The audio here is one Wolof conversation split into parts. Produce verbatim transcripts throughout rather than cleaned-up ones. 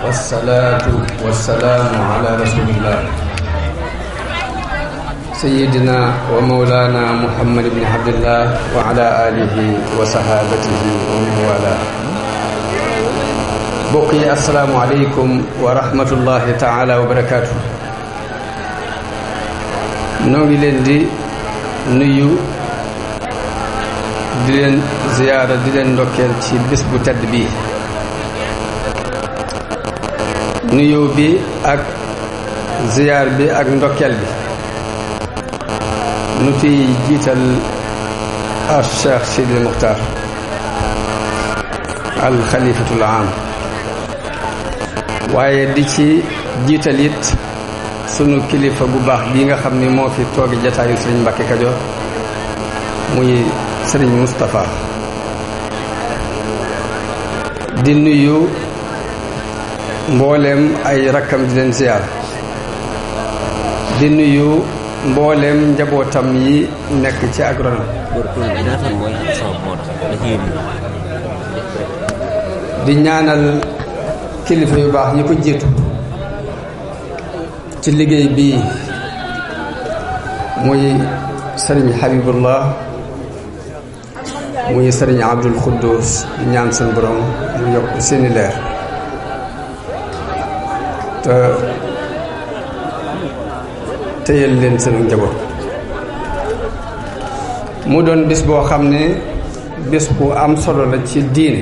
والصلاة والسلام على رسول الله سيدنا ومولانا محمد بن عبد الله وعلى آله وصحابته ومن والاه. بقي السلام عليكم ورحمة الله تعالى وبركاته. نوغي لين دي نيو di leen ziyaara di leen ndokkeel ci bés bu tedd bii. nuyoo bi ak ziyaar bi ak ndokkeel bi nu ciy jiital al Cheikh Sidi Muxtaar al xalifatul aam, waaye di ci jiital it sunu kilifa bu baax bii nga xam ni moo fi toogi jataayu Sëriñ Mbàkke Kajoor muy Sëriñ Moustapha. di nuyu mbooleem ay rakkam di leen ziyaar, di nuyu mbooleem njabootam yi nekk ci ak ronam. di ñaanal kilifa yu baax ñi ko jiitu ci liggéey bii muy Sëriñ Habibullah, muy Sëriñ Abdul Xuddus, di ñaan seen borom mu yokk seeni leer te téyel leen seen njaboot. mu doon bis boo xam ne bis bu am solo la ci diine,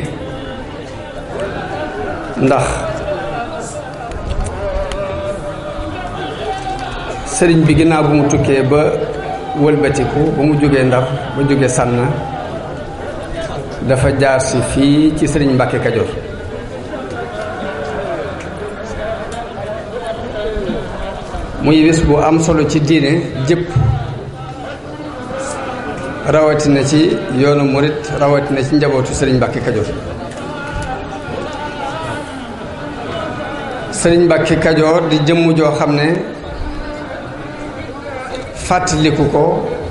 ndax sëriñ bi ginnaaw bu mu tukkee ba wëlbatiku ba mu jógee Ndar ba jógee Sànna dafa jaar si fii ci Sëriñ Mbàkke Kajoor. muy bis bu am solo ci diine jëpp, rawatina ci yoonu murit, rawatina ci njabootu Sëriñ Mbàkke Kajoor. Sëriñ Mbàkke Kajoor di jëmm joo xam ne fàttaliku ko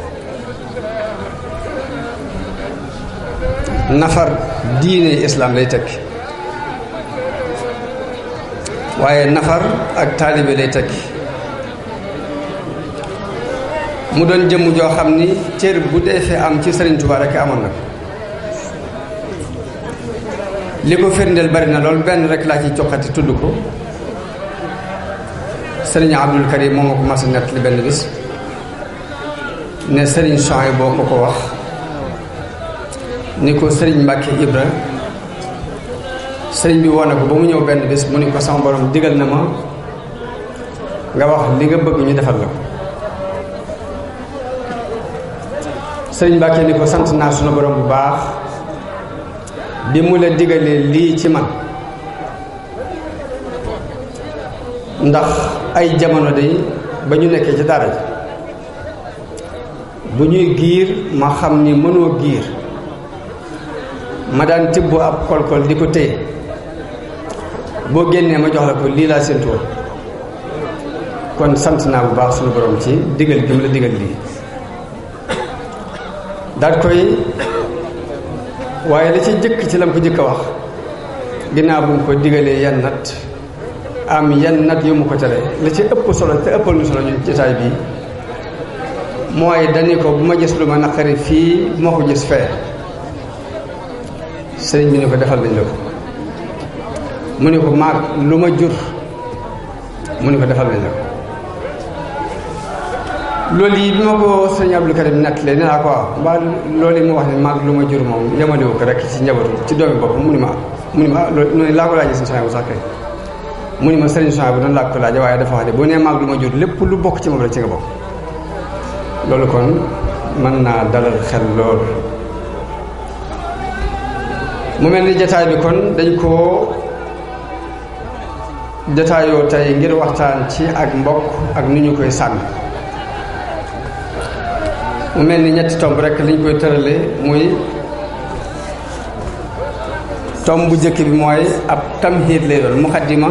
nafar diine islam lay tekki, waaye nafar ak taalibe lay tekki. mu doon jëmm joo xam ni cër bu dee fi am ci Sëriñ Tuubaa rekk amoon na ko. li ko firndeel bari na lool, benn rek laa ci coqati tudd ko. Sëriñ Abdul Karim moo ma ko mas a nett li benn bis ne Sëriñ Sohaybu boo ko ko wax ni ko Sëriñ Mbàkke Ibra sëriñ bi wone ko ba mu ñëw benn bis mu ni ko sama borom digal na ma nga wax li nga bëgg ñu defal la ko. Sëriñ Mbàkke ni ko sant naa sunu borom bu baax bi mu la digalee lii ci man, ndax ay jamono day ba ñu nekkee ci dara ji bu ñuy giir ma xam ni mënoo giir ma daan tibb ab kolkol di ko téye, boo génnee ma jox la ko, lii laa séentu woon. kon sant naa bu baax sunu borom ci digal gi mu la digal lii. daal koy waaye la ci jëkk ci lam ko jëkk a wax ginnaaw bu mu ko digalee yan nat am yan nat yu mu ko tere, la ci ëpp solo te ëppal nu solo ñu jotaay bii mooy dani ko bu ma gis lu ma naqari fii bu ma ko gis fee. sëriñ bi ni ko defal nañ la ko. mu ni ko maag lu ma jur, mu ni ko defal nañ la ko. loolu yi bi ma ko sëriñ Abdou Karim nettalee nee naa ko waaw mbaa loolu yi mu wax ne maag lu ma jur moom yemalewu ko rek ci njabootu ci doomi bopp. mu ni ma mu ni ma loolu noonu laa ko laajee sëriñ Sohaybu bu sax kay mu ni ma sëriñ Sohaybu bu noonu laa ko laajee, waaye dafa wax ne boo nee maag lu ma jur lépp lu bokk ci moom rek ci nga bokk. loolu kon mën naa dalal xel lool. mu mel ni jataay bi kon dañ koo jataayoo tey ngir waxtaan ci ak mbokk ak ni ñu koy sàmm. mu mel ni ñetti tomb rek liñ koy tërale, muy tomb bu njëkk bi mooy ab tamhiid lay doon, muqaddima.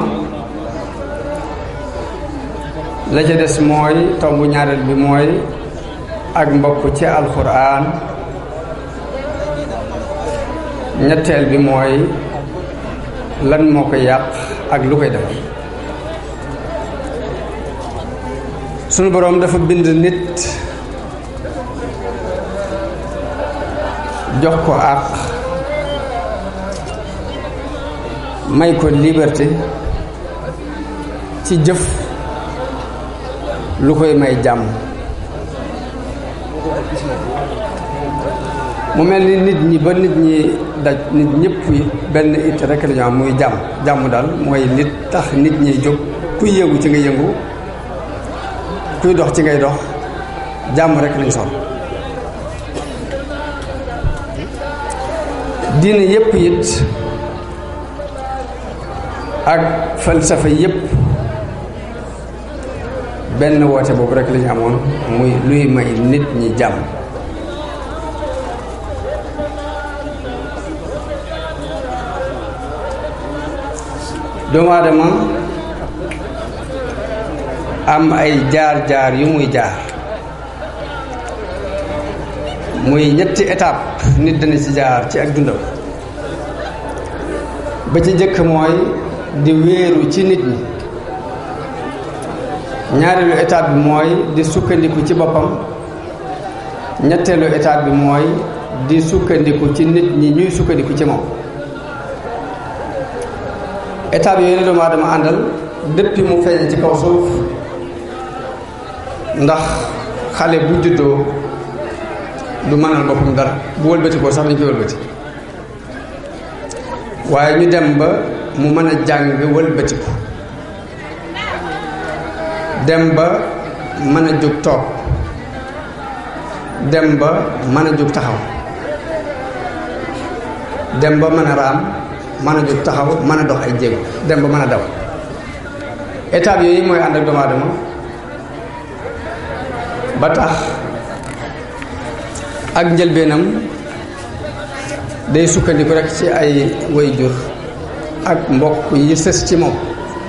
la ca des mooy tomb ñaareel bi mooy ak mbokk ci alxuraan. ñetteel bi mooy lan moo koy yàq ak lu koy defal. sunu boroom dafa bind nit jox ko àq may ko liberté ci jëf lu koy may jàmm. mu mel ni nit ñi ba nit ñi daj nit ñëpp benn it rek la ñu am muy jàmm jàmm daal mooy nit tax nit ñi jóg kuy yëngu ci nga yëngu kuy dox ci ngay dox jàmm rek lañu soxla. diine yëpp it ak falsafa yëpp benn woote boobu rek lañu amoon muy luy may nit ñi jàmm. doomu aadama am ay jaar-jaar yu muy jaar muy ñetti étape nit dana ci jaar ci ak dundam. ba ci jëkk mooy di wéeru ci nit ñi. ñaareelu étape bi mooy di sukkandiku ci boppam. ñetteelu étape bi mooy di sukkandiku ci nit ñi ñuy sukkandiku ci moom. étape yooyu ne doomu aadama àndal depuis mu feeñ ci kaw suuf, ndax xale bu juddoo du mënal boppam dara, bu wëlbati ko sax dañ koy wëlbati, waaye ñu dem ba mu mën a jàng wëlbati ko, dem ba mën a jóg toog, dem ba mën a jóg taxaw, dem ba mën a raam, mën a jóg taxaw, mën a dox ay jéego, dem ba mën a daw. étape yooyu mooy ànd ak doomu aadama ba tax ak njëlbeenam day sukkandiku rek ci ay waajur ak mbokk yi sës ci moom.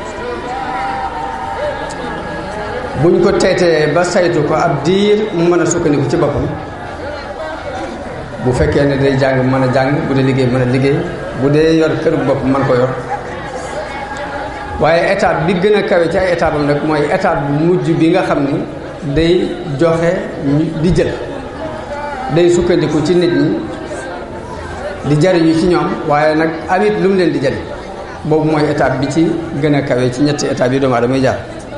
buñ ko teetee ba saytu ko ab diir mu mën a sukkandiku ci boppam, bu fekkee ne day jàng mën a jàng, bu dee liggéey mën a liggéey, bu dee yor kër bopp mën ko yor. waaye étape bi gën a kawe ci ay étape am nag mooy étape bu mujj bi nga xam ni day joxe di jël, day sukkandiku ci nit ñi di jariñu ci ñoom, waaye nag amit lu mu leen di jëriñ. boobu mooy étape bi ci gën a kawe ci ñetti étape yi doomu aadama muy jaar.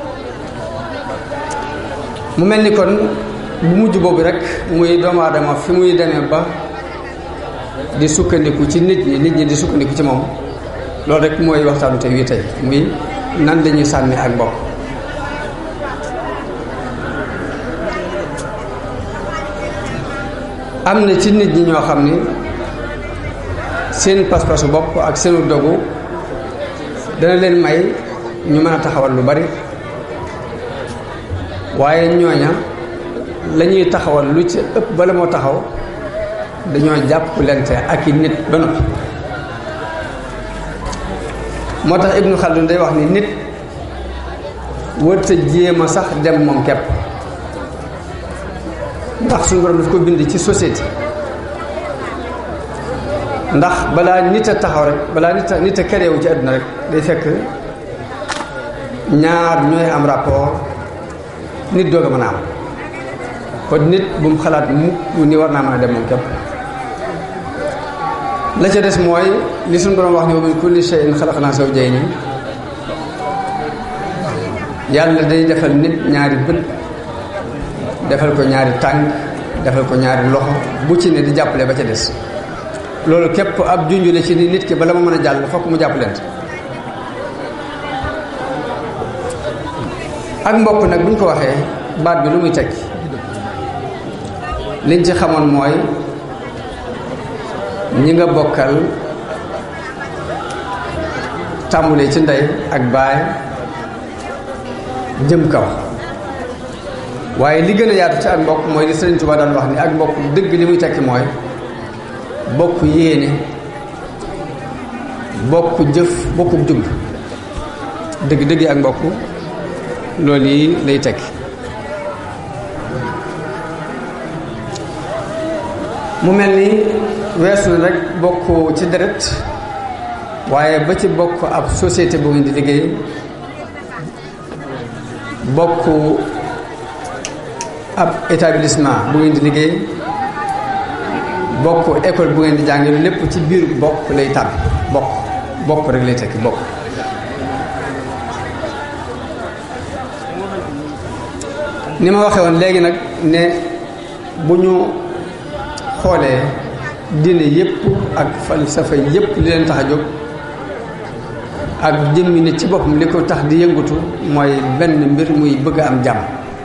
mu mel ni kon bu mujj boobu rek muy doomu aadama fi muy demee ba di sukkandiku ci nit ñi nit ñi di sukkandiku ci moom, loolu rek mooy waxtaanu tey wi tey muy nan lañuy sàmmi ak mbokk. am na ci nit ñi ñoo xam ni seen pas-pasu bopp ak seenu dogu dana leen may ñu mën a taxawal lu bari, waaye ñooña la ñuy taxawal lu ci ëpp bala moo taxaw dañoo jàpp lente ak i nit ba noppi. moo tax Ibnu Khaldun day wax ni nit wërta jéem a sax dem moom kepp, ndax suñu borom daf ko bind ci société. ndax balaa nit a taxaw rek, balaa nit a nit a kareewu ci àdduna rek day fekk ñaar ñooy am rapport nit doog a mën a am. kon nit bu mu xalaat mukk ni war naa mën a dem moom képp. la ca des mooy li suñu borom wax ni wa min kulli shay'in xalaqnaa zawjayni, yàlla day defal nit ñaari bët, defal ko ñaari tànk, defal ko ñaari loxo, bu ci ne di jàppale ba ca des. loolu képp ab junju la ci ni nit ki bala ma mën a jàll fokk mu jàppalante. ak mbokk nag bu ñu ko waxee baat bi lu muy tekki, liñ ci xamoon mooy ñi nga bokkal tàmbulee ci ndey ak baay jëm kaw. waaye li gën a yaatu ci ak mbokk mooy li Sëriñ Tuubaa daan wax ni ak mbokk dëgg li muy tekki mooy bokk yéene, bokk jëf, bokku jublu. dëgg dëgg ak mbokk loolu yi lay tekki. mu mel ni weesu na rek bokk ci deret, waaye ba ci bokk ab société bu ngeen di liggéey bokk ab établissement bu ngeen di liggéey bokk école bu ngeen di jàng lépp ci biir bokk lay tàbbi bokk bokk rek lay tekki bokk. ni ma waxee woon léegi nag ne bu ñu xoolee diine yépp ak falsafa yépp li leen tax a jóg ak jëmmi nit ci boppam li ko tax di yëngutu mooy benn mbir muy bëgg a am jàmm.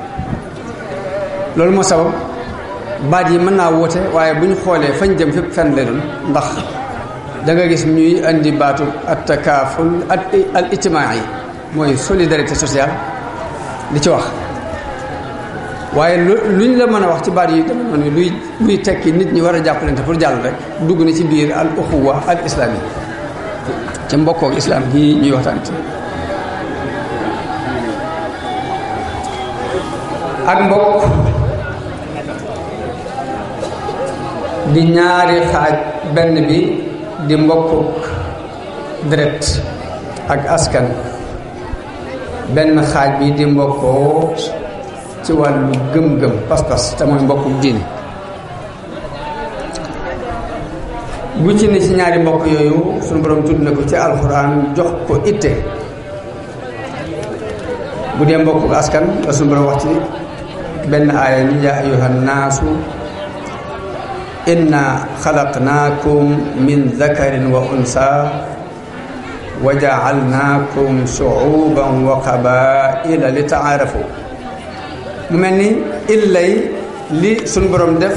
loolu moo sabab baat yi mën naa woote waaye bu ñu xoolee fañ jëm fépp fenn lay doon ndax da nga gis ñuy indi baatu at takaaful al ijtimaai mooy solidarité sociale di ci wax waaye lu luñ la mën a wax ci baat yi dama ne luy luy tekki nit ñi war a jàppalante pour jàll rek dugg na ci biir al uxuwa al islaam yi ca mbokkook islaam gi ñuy waxtaan ci ak mbokk di ñaari xaaj benn bi di mbokkuk deret ak askan benn xaaj bi di mbokkoo ci wàllu gëm-gëm pas-pas te mooy mbokkuk diine bu ci ne ci ñaari mbokk yooyu suñu borom tudd na ko ci alxuraan jox ko itte bu dee mbokkuk askan la suñu borom wax ci benn aaya ni yaa ayyuhan naasu inna xalaqnaakum min dakarin wa unsa wa jaalnaakum shuuban wa qabaila li taarafu mu mel ni illay li suñu borom def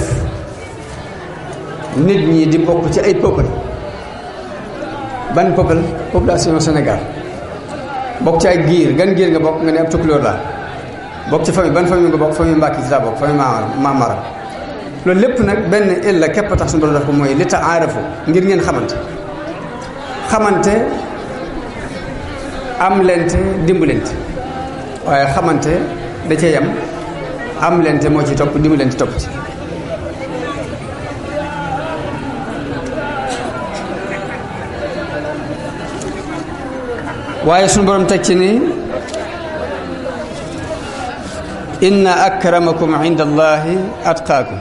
nit ñi di bokk ci ay peuple ban peuple population Sénégal bokk ci ay giir gan giir nga bokk nga ne ab tukulóor la bokk ci famille ban famille nga bokk famille Mbàkke ci laa bokk famille Maam Maram loolu lépp nag benn illa képp tax suñu borom def ko mooy li taarafu ngir ngeen xamante xamante am lente dimbalante waaye xamante da cee yam am lente moo ci topp dimbalante topp ci waaye suñu borom teg ci ni inna akramakum inda allahi atqaakum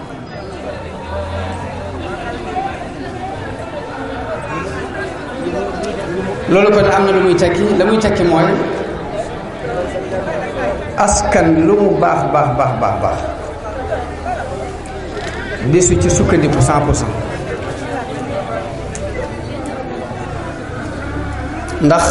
loolu kon am na lu muy tekki la muy tekki mooy askan lu mu baax baax baax baax baax desu ci sukkandiku cent pour cent ndax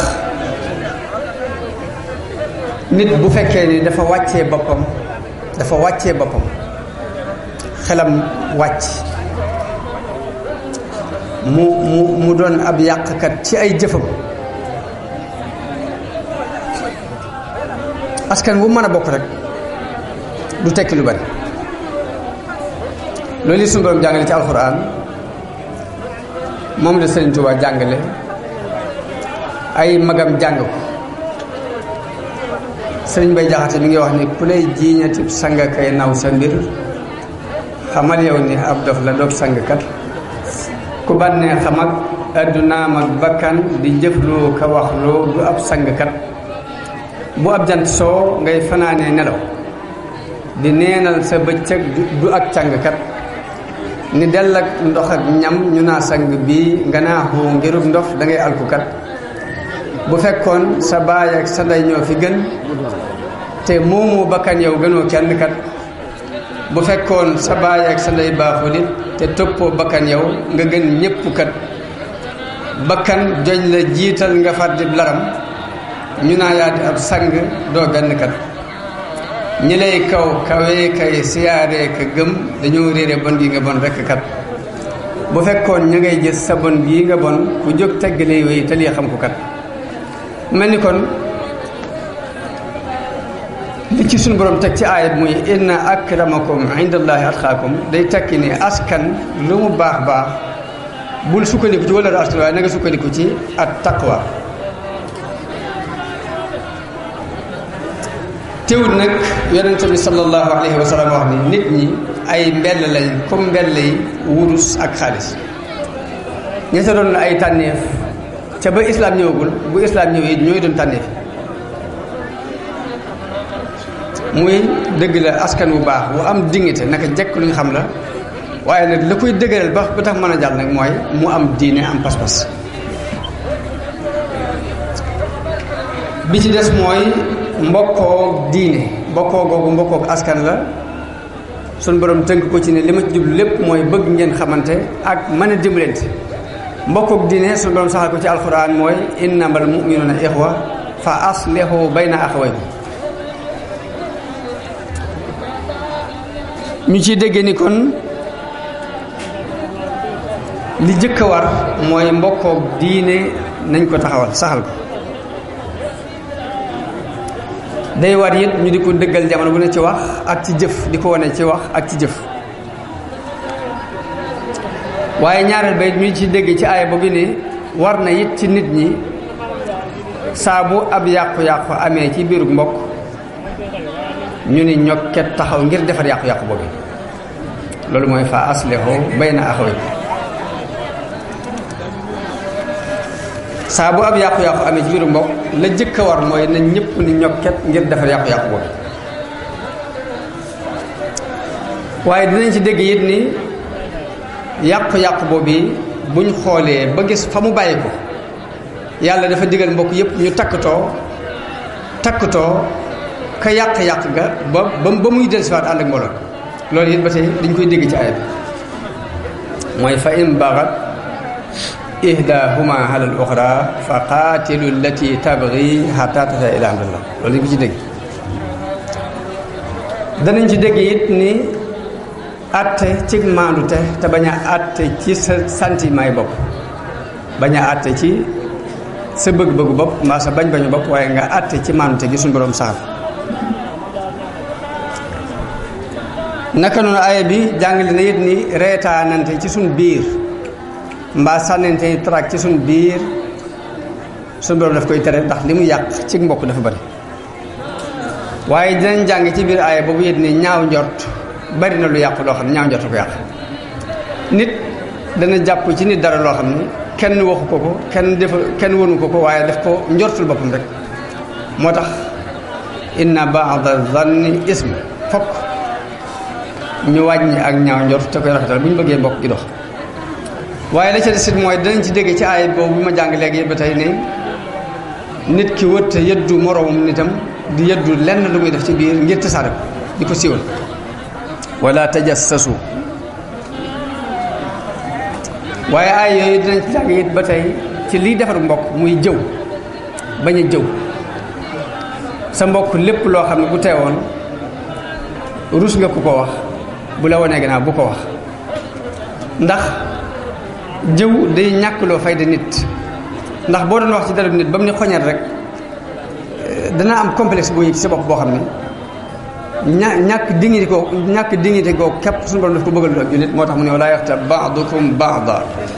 nit bu fekkee ni dafa wàccee boppam dafa wàccee boppam xelam wàcc mu mu mu doon ab yàqkat ci ay jëfam askan wu mën a bokk rek du tekki lu bari loolu yi suñu borom jàngale ci alxuraan moom la Sëriñ Tuubaa jàngale ay magam jàng ko Sëriñ Bay Jaxate mi ngi wax ni ku lay jiiñati sanga kay naw sa mbir xamal yow ni ab dof la doog sangkat ku bànnee xam ak addunaam ak bakkan di jëfloo ka waxloo du ab sangkat bu ab jant soo ngay fanaanee nelaw di neenal sa bëccëg du ak càngkat ni dell ak ndox ak ñam ñu naa sang bii nga naaxoo ngirub ndox da ngay alkukat bu fekkoon sa baay ak sa ndey ñoo fi gën te moomu bakkan yow gënoo kenn kat bu fekkoon sa baay ak sa ndey baaxul it te toppoo bakkan yow nga gën ñépp kat bakkan joñ la jiital nga fàddi laram ñu naa yaati ab sang doo benn kat ñi lay kaw kawee kay siyaaree ka gëm dañoo réere bon gi nga bon rekk kat bu fekkoon ñu ngay gis sa bon gii nga bon ku jóg teggalee wéy te lii xam ko kat mel ni kon li ci suñu borom teg ci aayat muy inna akramakum indallahi atqaakum day tekki ni askan lu mu baax baax bul sukkandiku ci wala askan waaye na nga sukkandiku ci at taqwa teewul nag yonente bi sallallahu alayhi wa sallam wax ni nit ñi ay mbell lañ comme mbell yi wurus ak xaalis ñetta doon ay tànneef ca ba islam ñëwagul bu islam ñëwee ñooy doon tànneef muy dëgg la askan wu baax bu am dignité naka jekk lu ñu xam la waaye nag la koy dëgëral ba ba tax mën a jàll nag mooy mu am diine am pas-pas bi ci des mooy mbokkoo diine mbokkoo googu mbokkoo askan la suñ borom tënk ko ci ne li ma ci jublu lépp mooy bëgg ngeen xamante ak mën a dimbalante mbokkook diine suñ borom saxal ko ci alxuraan mooy innamal mu'minuuna ixwa fa aslihu bayna axawaykum ñu ciy déggee ni kon li jëkk a war mooy mbokkook diine nañ ko taxawal saxal ko day war it ñu di ko dëggal jamono bu ne ci wax ak ci jëf di ko wane ci wax ak ci jëf waaye ñaareel ba it ñu ci dégg ci aaya boobu ni war na it ci nit ñi saa bu ab yàqu-yàqu amee ci biiru mbokk ñu ni ñokket taxaw ngir defar yàqu-yàqu boobu loolu mooy fa aslihu bayna axawaykum saa bu ab yàqu-yàqu amee ci biiru mbokk la jëkk a war mooy na ñëpp ni ñokket ngir defar yàqu-yàqu boobu waaye dinañ ci dégg it ni yàqu-yàqu boobu buñ xoolee ba gis fa mu bàyyi ko yàlla dafa digal mbokk yëpp ñu takkatoo takkatoo ka yàq-yàq ga ba ba ba muy dellusiwaat ànd ak mbooloo loolu it ba tey dañ koy dégg ci ayat mooy fa in baxat ihdahuma ala al uxra fa qaatilu allati tabgi hatta tata ila amrillah loolu dañ ko ci dégg danañ ci dégg it ni atte ci maandute te bañ a atte ci sa sentiment yi bopp bañ a atte ci sa bëgg-bëggu bopp mbaa sa bañ-bañu bopp waaye nga atte ci maandute gi suñu borom saxal naka noonu aaya bi jàngale na it ni reetaanante ci suñ biir mbaa sànnante traak ci suñ biir suñu borom daf koy tere ndax li mu yàq ci mbokk dafa bari waaye dinañ jàng ci biir aaya boobu it ni ñaaw njort bari na lu yàqu loo xam ne ñaaw njort ko yàq nit dana jàpp ci nit dara loo xam ne kenn waxu ko ko kenn defa kenn wonu ko ko waaye daf ko njortul boppam rek moo tax inna ba'da zanni ism fokk ñu wàññi ak ñaaw njort te koy rafetal bu ñu bëggee mbokk gi dox waaye la ca des it mooy danañ ci dégg ci aay boobu bi ma jàng léegi ba tey ne nit ki wëtte yëddu moroomum nitam di yëddu lenn lu muy def ci biir ngir tasaare ko di ko siiwal wala tajassasu waaye ay yooyu dinañ ci jàng it ba tey ci liy defar mbokk muy jëw bañ a jëw sa mbokk lépp loo xam ne bu teewoon rus nga ku ko wax bu la wanee gannaaw bu ko wax ndax jëw day ñàkkloo fayda nit ndax boo doon wax ci dara nit ba mu ne xoñal rek dana am complexe boo yëg ci sa bopp boo xam ne ña ñàkk dignité ko ñàkk dignité ko képp suñu borom daf ko bëggal ak jullit moo tax mu ne wala yaxtab ba'dukum ba'da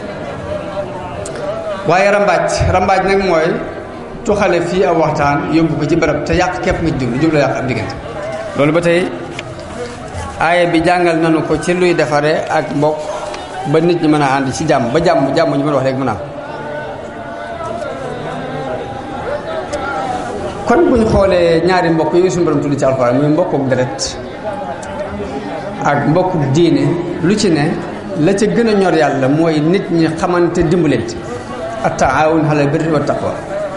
waaye rambaaj rambaaj nag mooy tuxale fii ab waxtaan yóbbu ko ci barab te yàq képp nga jublu jublu yàq ab diggante loolu ba tey aaya bi jàngal nañu ko ci luy defare ak mbokk ba nit ñi mën a ànd ci jàmm ba jàmm jàmm ñu mën a wax rek mën a am kon buñ xoolee ñaari mbokk yooyu suñu borom tudd ci alxuraan muy mbokkuk deret ak mbokkuk diine lu ci ne la ca gën a ñor yàlla mooy nit ñi xamante dimbalante at-taawun alal birri wa taqwa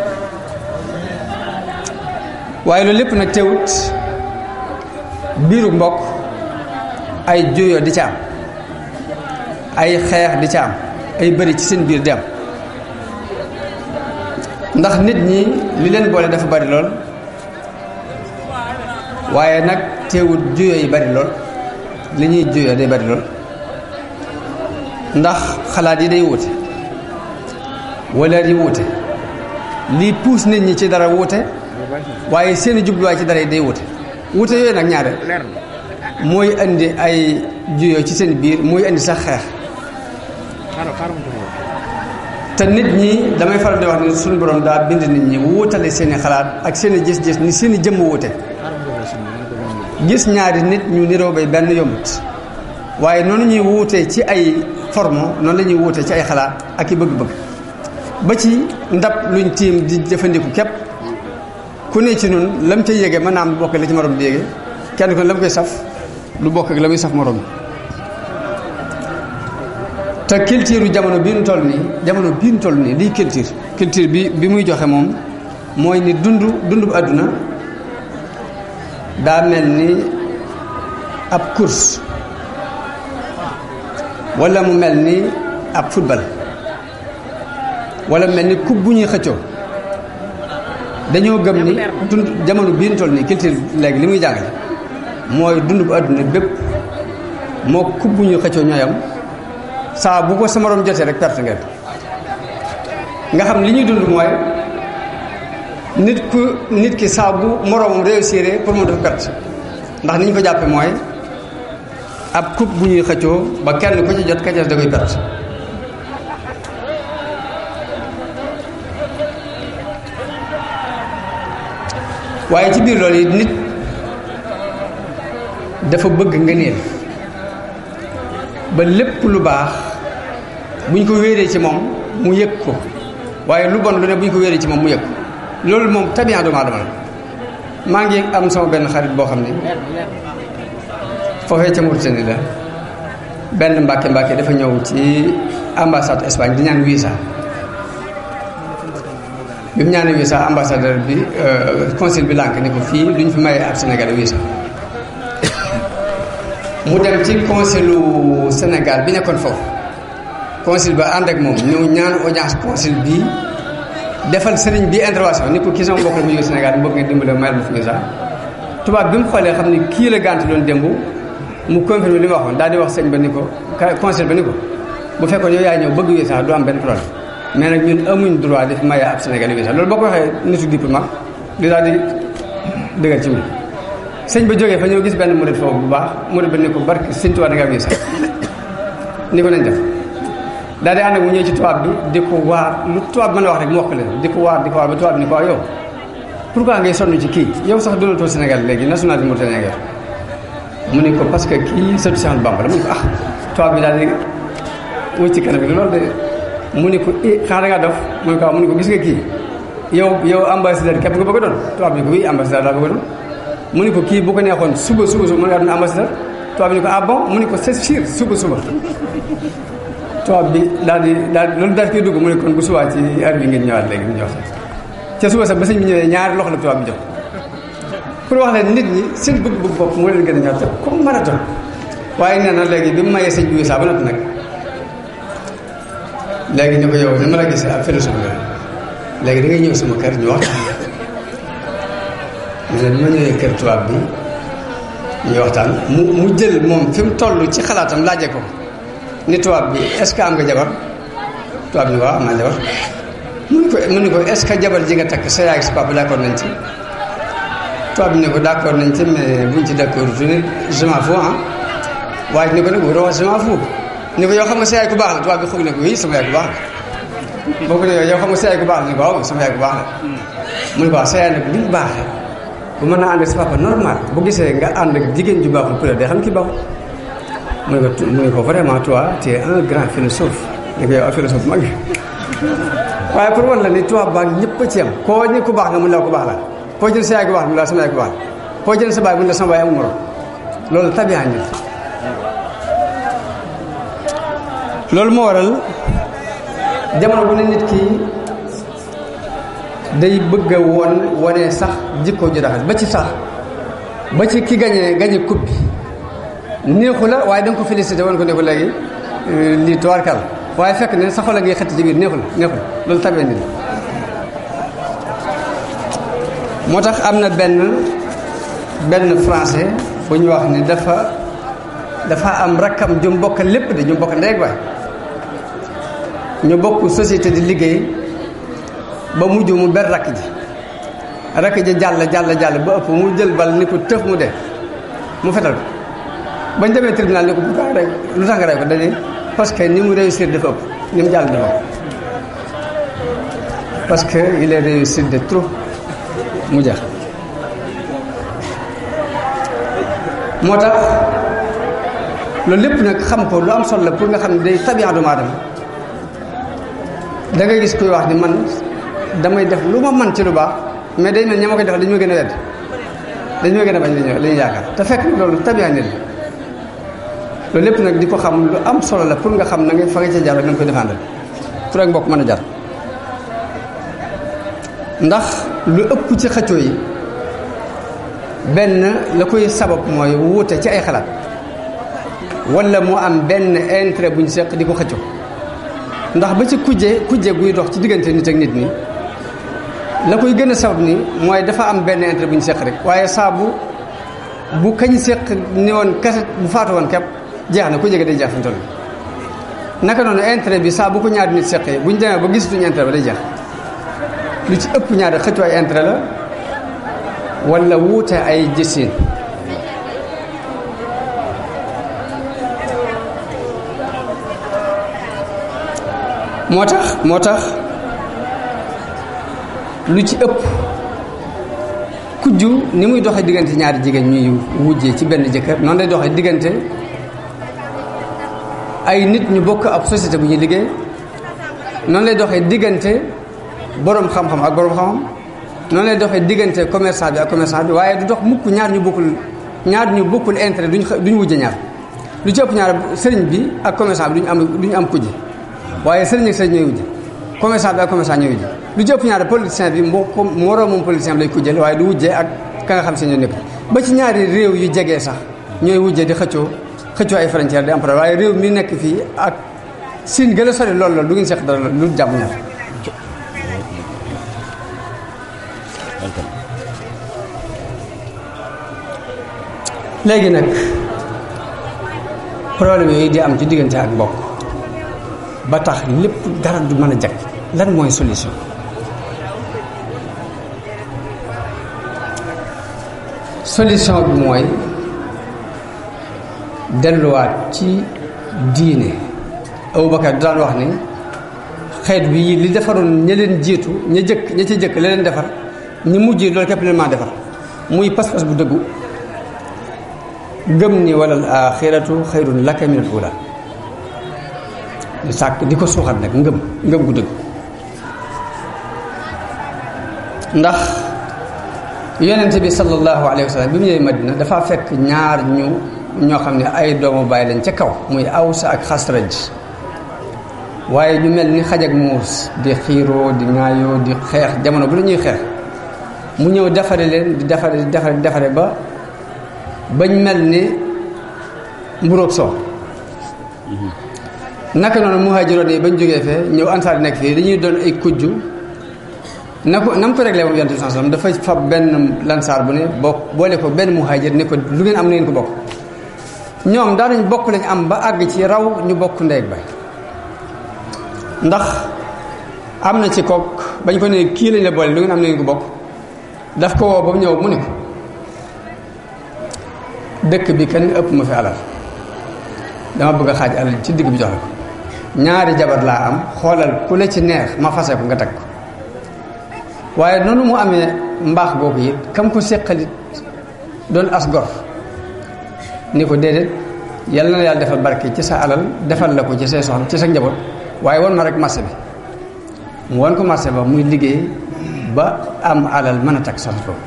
waaye loolu lépp nag teewut biiru mbokk ay juyoo di ca am ay xeex di ca am ay bëri ci seen biir di am ndax nit ñi li leen boole dafa bari lool waaye nag teewut juyoo yi bari lool li ñuy juyoo day bari lool ndax xalaat yi day wuute wala yi wuute lii puus nit ñi ci dara wuute waaye seeni jubluwaay ci dara yi day wuute wuute yooyu nag ñaare mooy indi ay juyoo ci seen biir mooy indi sax xeex te nit ñi damay faral di wax ni suñu borom daa bind nit ñi wuutale seeni xalaat ak seeni gis-gis ni seeni jëmm wuute gis ñaari nit ñu niroo bay benn yombut waaye noonu ñuy wuute ci ay forme noonu la ñuy wuute ci ay xalaat ak i bëgg-bëgg ba ci ndab luñ tiim di jëfandiku képp ku ne ci nun lam ca yéege mën naa am bokk la ci morom di yéege kenn ko la mu koy saf lu bokk ak la muy saf morom te culture jamono bii nu toll nii jamono bii nu toll nii liy culture culture bi bi muy joxe moom mooy ni dund dund bu àdduna daa mel ni ab course wala mu mel ni ab football wala mel ni coupe bu ñuy xëccoo dañoo gëm ni dund jamono bii nu toll nii culture léegi li muy jàngale mooy dund bu àdduna bépp moo coupe bu ñuy xëccoo ñooyam saa bu ko sa morom jotee rek perte ngeen nga xam li ñuy dund mooy nit ku nit ki saa bu moroomam réussir pour mu dafa perte ndax ni ñu ko jàppe mooy ab coupe bu ñuy xëccoo ba kenn ku ci jot ka ca da koy perte waaye ci biir loolu yi nit dafa bëgg ngëneel ba lépp lu baax buñ ko wéeree ci moom mu yëg ko waaye lu bon lu ne buñ ko wéeree ci moom mu yëg ko loolu moom tabian doomu aadama la maa ngi am sama benn xarit boo xam ne foofee ca Mauritanie la benn mbàkke mbàkke dafa ñëw ci ambassade Espagne di ñaan visa bi mu ñaanee visa ambassadeur bi consul bi lànk ni ko fii duñ fi mayee ab Sénégal visa mu dem ci consilu Sénégal bi nekkoon foofu consul ba ànd ak moom ñëw ñaan audience consul bi defal sëriñ bi intervention ni ko kii sama mbokk la mu jóge Sénégal mu bëgg nga dimbale mayal ma fi visa tubaab bi mu xoolee xam ni kii la gànt doon démb mu confirmé li ma waxoon daal di wax sëñ ba ni ko consul ba ni ko bu fekkoon yow yaa ñëw bëgg visa du am benn problème mais nag ñun amuñ droit def maye ab Sénégal visa loolu boo ko waxee nitu diplomate di daal di dëggal ci mu sëñ ba jógee fa ñëw gis benn murid foofu bu baax murid ba ni ko barke sëñ tubaab da nga visa ni ko nañ def daal di ànd ak mu ñëw ci tubaab bi di ko waar lu tubaab mën a wax rek mu wax ko leen di ko waar di ko waar ba tubaab bi ni ko waaw yow pourquoi ngay sonn ci kii yow sax doonatoo Sénégal léegi nationalité Mauritanie mu ne ko parce que kii sëtu Cheikh Bamba la mu ne ko ah tubaab bi daal di wëcc ci kanam bi loolu de mu ne ko i xanaa da ngaa dof mu ne ko waaw mu ne ko gis nga kii yow yow ambassadeur képp nga bëgg a doon tubaab bi ni ko oui ambassadeur laa bëgg a doon mu ne ko kii bu ko neexoon suba suba suba mën nga doon ambassadeur tubaab bi ni ko ah bon mu ne ko c'est sûr suba suba tubaab bi daal di daal loolu daal koy dugg mu ne kon bu subaa ci heure bi ngeen ñëwaat léegi ñu wax ca suba sax ba sëñ bi ñëwee ñaari loxo la tubaab bi jox pour wax leen nit ñi seen bëgg-bëgg bopp moo leen gën a ñor te comme marathon waaye nee na léegi bi mu mayee sëñ bi visa ba noppi nag léegi ni ko yow ni ma la gisee ab philosophe la léegi da ngay ñëw sama kër ñu waxtaan mais nag bi ma ñëwee kër tubaab bi ñu waxtaan mu mu jël moom fi mu toll ci xalaatam laaje ko ni tubaab bi est-ce que am nga jabar tubaab bi ni waaw am naa jabar mu ni ko mu ni ko est-ce que jabar ji nga takk sa yaay ak sa papa d'accord nañ ci tubaab bi ne ko d'accord nañ ci mais buñ ci d'accord tuuti je m'en fous ah waaye ni ko nag waroo je m'en fous ni ko yow xam nga sa yaay ku baax la tubaab bi xoog ne ko oui sama yaay ku baax la boo ko ne yow xam nga sa yaay ku baax la ni ko waaw sama yaay ku baax la mu ne ko waaw sa yaay nag bi mu baaxee bu mën naa ànd ak sa papa normal bu gisee nga ànd ak jigéen ju baaxul peut-être day xam ki baaxul mu ne ko mu ne ko vraiment toi tu es un grand philosophe ni ko yow a philosophe mag waaye pour wan la ni tubaab baa ñëpp a ci am koo ni ku baax nga mun la ku baax la koo jël sa yaay ku baax mun la sama yaay ku baax la koo jël sa baay mun la sama baay amul morom loolu tabiaa nit loolu moo waral jamono bu ne nit ki day bëgg a woon wane sax jikko ju rafet ba ci sax ba ci ki gañe gañe coupe bi neexu la waaye da nga ko félicité woon ko ne ko léegi lii tubaarkal waaye fekk ne sa xol a ngay xëtt ci biir neexu la neexu la loolu tabee nit moo tax am na benn benn français bu ñu wax ni dafa dafa am rakkam ju mbokk lépp de ñu mbokk ndey waay ñu bokk société di liggéey ba mujj mu ber rakk ji rakk ji jàll jàll jàll ba ëpp mu jël bal ni ko tëf mu dee mu fetal ko bañ demee tribunal ni ko bu tax rey lu tax nga rey ko dañuy parce que ni mu réussir dafa ëpp ni mu jàll dafa parce que il est réussir de trop mu jeex moo tax loolu lépp nag xam ko lu am solo la pour nga xam ne day tabiya doomu aadama da ngay gis kuy wax ni man damay def lu ma man ci lu baax mais day mel ña ma koy def dañu ma gën a wedd dañu ma gën a bañ li ñu li ñu yaakaar te fekk loolu tabiya nit la loolu lépp nag di ko xam lu am solo la pour nga xam na nga fa nga ca jar nga koy défendre pour ak mbokk mën a jar ndax lu ëpp ci xëccoo yi benn la koy sabab mooy wuute ci ay xalaat wala mu am benn intérêt bu ñu seq di ko xëccoo ndax ba ci kujje kujje guy dox ci diggante nit ak nit ni la koy gën a sabab ni mooy dafa am benn intérêt bu ñu seq rek waaye saa bu bu kañ seq ni woon kaset bu faatu woon kepp jeex na kujje ga day jeex fi mu toll naka noonu intérêt bi saa bu ko ñaari nit seqee bu ñu demee ba gisatuñu intérêt ba day jeex lu ci ëpp ñaari xëccoo ay intérêt la wala wuute ay gisin moo tax moo tax lu ci ëpp kujju ni muy doxee diggante ñaari jigéen ñuy wujjee ci benn jëkkër noonu lay doxee diggante ay nit ñu bokk ab société bu ñuy liggéey noonu lay doxee diggante boroom xam-xam ak boroom xam-xam noonu lay doxee diggante commerçant bi ak commerçant bi waaye du dox mukk ñaar ñu bokkul ñaar ñu bokkul intérêt duñ duñ wujje ñaar lu ci ëpp ñaar sëriñ bi ak commerçant bi duñu am duñu am kujje waaye sëriñ ak sëriñ ñooy wujje commerçant bi ak commerçant ñooy wujje lu ci ëpp ñaar politicien bi moo ko moroom moom politicien bi lay kujjeel waaye du wujje ak ka nga xam si ñoo nekk ba ci ñaari réew yu jegee sax ñooy wujje di xëccoo xëccoo ay frontière di am problème waaye réew mi nekk fii ak siin gën a sori loolu la du ngeen seq dara lu jàmm ñaar léegi nag problème yooyu di am ci diggante ak mbokk ba tax lépp dara du mën a jag lan mooy solution solution bi mooy delluwaat ci diine Abubakar daan wax ni xeet bi li defaroon ña leen jiitu ña jëkk ña ca jëkk la leen defar ñi mujj loolu képp leen maa defar muy pas-pas bu dëggu gëm ni wala al axiratu xayrun laka min al ula di sàkk di ko suuxat nag ngëm ngëm gu dëgg ndax yonente bi sallallahu alayhi wa sallam bi mu ñëwee Madina dafa fekk ñaar ñu ñoo xam ne ay doomu bàyyi lañ ca kaw muy Aws ak Xasraj waaye ñu mel ni xaj ak muus di xiiroo di ŋaayoo di xeex jamono bu la ñuy xeex mu ñëw defare leen di defare di defare di defare ba bañ mel ni mburoog soow naka noonu muhaajiroon yi bañ jógee fee ñëw ansaar yi nekk fii dañuy doon ay kujju na ko na mu ko réglé moom yonent bi sallallahu alayhi wasallam dafa fab benn lansaar bu ne bokk boole ko benn muhaajir ne ko lu ngeen am na ngeen ko bokk ñoom daanañ bokk lañ am ba àgg ci raw ñu bokk ndey ak baay ndax am na ci kook bañ ko ne kii lañ la boole lu ngeen am na ngeen ko bokk daf ko woo ba mu ñëw mu ne ko dëkk bi kenn ëpp ma fi alal dama bëgg a xaaj alal ci digg bi jox la ko ñaari jabar laa am xoolal ku la ci neex ma fase ko nga teg ko waaye noonu mu amee mbaax googu it kam ko séqalit doon as gor ni ko déedéet yàlla na yàlla defal barke ci sa alal defal la ko ci say soxla ci sa njaboot waaye won ma rek marché bi mu won ko marché ba muy liggéey ba am alal mën a takk soxla ko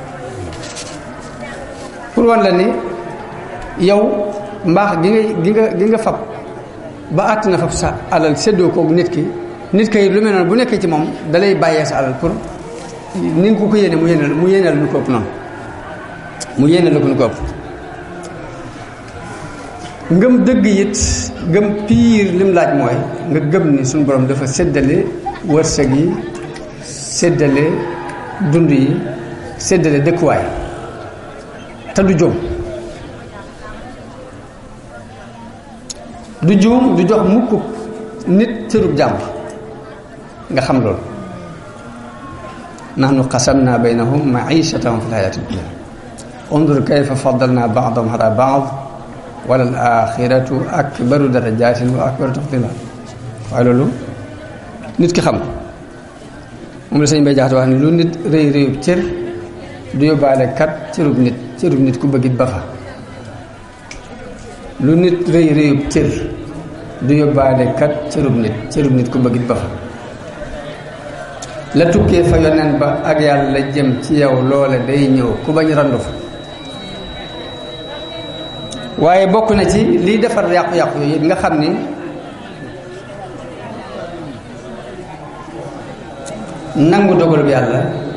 pour wan la ni yow mbaax gi nga gi nga gi nga fab ba àtt na fab sa alal séddoo koog nit ki nit ki lu mel noonu bu nekkee ci moom dalay bàyyee sa alal pour ni nga ko ko yéene mu yéene mu yéeneel lu ko ëpp noonu mu yéeneel lu ko lu ko ëpp ngëm dëgg it ngëm piir lim laaj mooy nga gëm ni suñu borom dafa séddale wërsëg yi séddale dund yi séddale dëkkuwaay te du jóom du juum du jox mukk nit cërub jàmm nga xam loolu nahnu qasamna baynahum maishatahum fi lxayaati dunia undur kayfa faddalna baadahum ala baad wala al axiratu akbaru darajatin wa akbaru tafdila waaye loolu nit ki xam moom la sëñ Bay Jaxate wax ne lu nit rëy rëyub cër du yóbbaale kat cërub nit cërub nit ku bëggit ba fa lu nit rëy rëyub cër du yóbbaale kat cërub nit cërub nit ku bëggit ba fa la tukkee fa yoneen ba ak yàlla jëm ci yow loole day ñëw ku bañ randu fa waaye bokk na ci liy defar yàqu-yàqu yooyu nga xam ni nangu dogal bi yàlla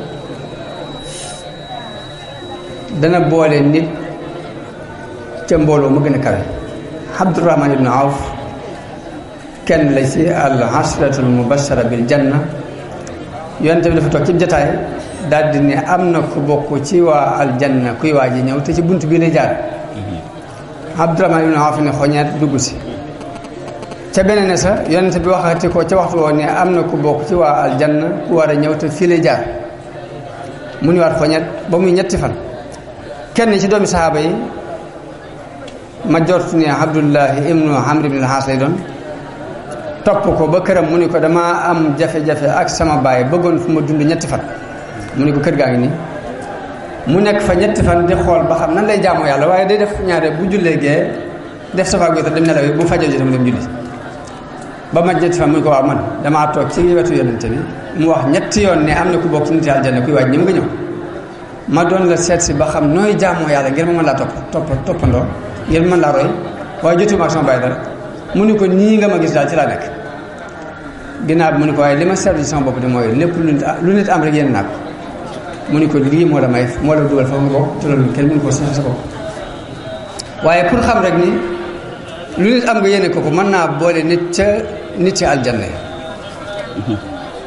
dana boole nit ca mbooloo mu gën a kawe Abdurahman ibn Awf kenn la ci al ashratul mubashara bil janna yonente bi dafa toog ci jataay daal di ne am na ku bokk ci waa aljanna kuy waa ji ñëw te ci bunt bii lay jaar Abdurahman ibn Awf ne xoñeet dugg si ca beneen ne sa yonente bi waxati ko ca waxtu woon ne am na ku bokk ci waa aljanna ku war a ñëw te fii lay jaar mu ni waat xoñeet ba muy ñetti fan kenn ci doomi saxaaba yi ma jortu ne Abdullahi ibnu Amr ibn al-As lay doon topp ko ba këram mu ni ko damaa am jafe-jafe ak sama baay bëggoon fu ma dund ñetti fan mu ni ko kër gaa ngi nii mu nekk fa ñetti fan di xool ba xam nan lay jaamoo yàlla waaye day def ñaare bu jullee gee def safaak bi dem nelaw bu fajoo ji tam dem julli ba ma ñetti fan mu ni ko waaw man damaa toog ci wetu yonente bi mu wax ñetti yoon ne am na ku bokk ci nit aljanna kuy waaj ñi mu nga ñëw ma doon la seet si ba xam nooy jaamoo yàlla ngir ma mën laa topp topp toppandoo ngir mën laa roy waaye jotuma ak sama baay dara mu ni ko nii nga ma gis daal ci laa nekk ginnaaw bi mu ni ko waaye li ma seetlu ci sama bopp de mooy lépp lu nit lu nit am rek yéen naa ko mu ni ko lii moo la may moo la dugal fa nga bokk te loolu kenn mënu ko seet sa bopp waaye pour xam rek ni lu nit am nga yéene ko ko mën naa boole nit ca nit ci aljanna yi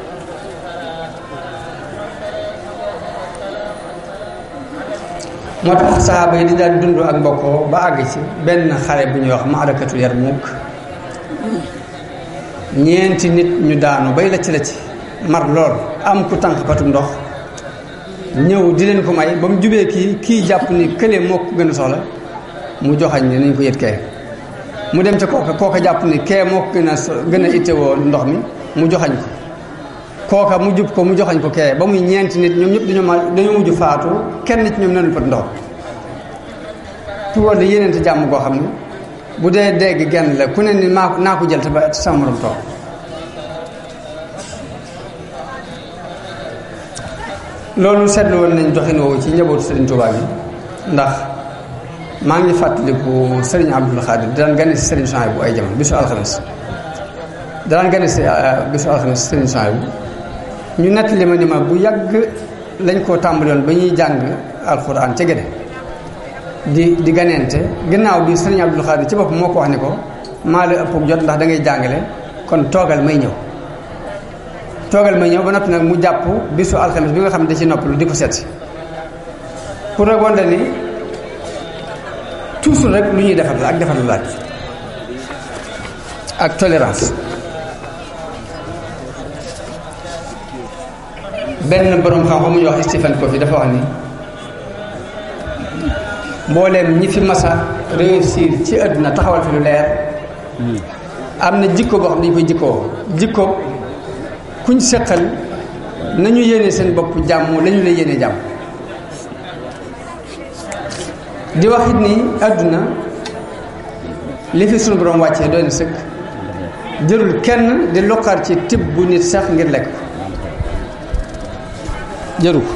moo tax saxaaba yi di daan dund ak mbokkoo ba àgg ci benn xare bu ñuy wax maarakatu Yarmuk ñeenti nit ñu daanu bay lacc lacc mar lool am ku tànk patum ndox ñëw di leen ko may ba mu jubee kii kii jàpp ni kële moo ko gën a soxla mu joxañ ne nañ ko yët kee mu dem ca kooka kooka jàpp ni kee moo ko gën a gën a ittewoo ndox mi mu joxañ ko kooka mu jub ko mu joxañ ko kee ba muy ñeenti nit ñoom ñëpp dañoo ma dañoo mujj faatu kenn ci ñoom nanul pat ndox pour war da yéneente jàmm koo xam ne bu dee dégg genn la ku ne ni maa naa ko jël te ba sama morom toog loolu seetlu woon nañ doxin woowu ci njabootu Serigne Touba bi ndax maa ngi fàttaliku Serigne Abdoul Khadir daan gane si Serigne Souhaïbou bu ay jamono bisu alxames daan gane si bisu alxames Serigne Souhaïbou bu ñu nettali ma ni ma bu yàgg lañ koo tàmbali woon ba ñuy jàng alxuraan ca Gédé di di ganeente gannaaw bi Serigne Abdoul Khadir ci bopp moo ko wax ni ko maa la ëpp jot ndax da ngay jàngale kon toogal may ñëw toogal may ñëw ba noppi nag mu jàpp bisu alxames bi nga xam ne da ci noppalu di ko seet si pour rek wonde ni toujours rek lu ñuy defar la ak defar lu laaj ak tolérance benn borom xam-xam mu ñuy wax Stephen Covey dafa wax ni mbooleem ñi fi masa réussir ci àdduna taxawal fi lu leer am na jikko boo xam ne dañu koy jikkoo jikko kuñ seqal nañu yéene seen bopp jàmm lañu lay yéene jàmm di wax it ni àdduna li fi sunu borom wàccee doy na sëkk jërul kenn di loqar ci tibb bu nit sax ngir lekk ko jëru ko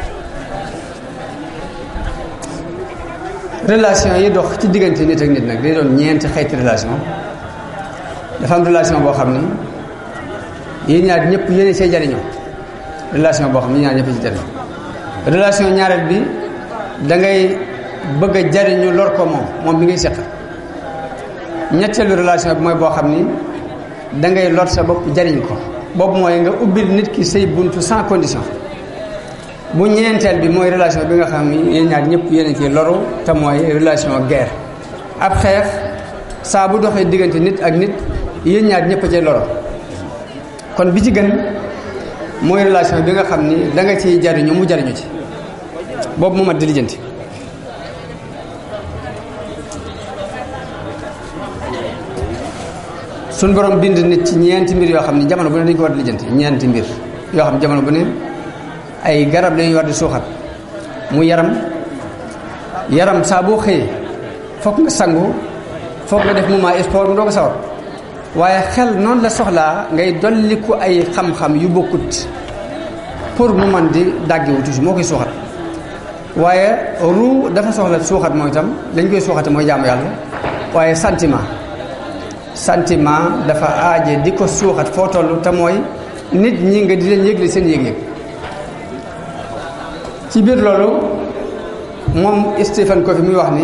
relation yi dox ci diggante nit ak nit nag day doon ñeenti xeeti relation dafa am relation boo xam ni yéen ñaar ñëpp yéene see jariñoo relation boo xam ni ñaar ñëpp ci jariñoo relation ñaareel bi da ngay bëgg a jariñu lor ko moom moom bi ngay seq ñetteelu relation bi mooy boo xam ni da ngay lor sa bopp jariñ ko boobu mooy nga ubbil nit ki say buntu sans condition bu ñeenteel bi mooy relation bi nga xam ni yéen ñaar ñëpp yéen a ci loru te mooy relation guerre ab xeex saa bu doxee diggante nit ak nit yéen ñaar ñëpp a cay loro kon bi ci gën mooy relation bi nga xam ni da nga ciy jariñu mu jariñu ci boobu mu mat di lijjanti suñ borom bind nit ci ñeenti mbir yoo xam ni jamono bu ne dañu ko war di lijjanti ñeenti mbir yoo xam jamono bu ne ay garab lañuy war di suuxat mu yaram yaram saa boo xëyee foog nga sangu foog nga def moment sport mu doo ko sawar waaye xel noonu la soxlaa ngay dolliku ay xam-xam yu bokkut pour mu man di dàggiwu toujours moo koy suuxat waaye ruu dafa soxla suuxat mooy itam lañ koy suuxate mooy jaamu yàlla waaye sentiment sentiment dafa aaje di ko suuxat foo toll te mooy nit ñi nga di leen yëgle seen yëg-yëg ci biir loolu moom Stephen Covey muy wax ni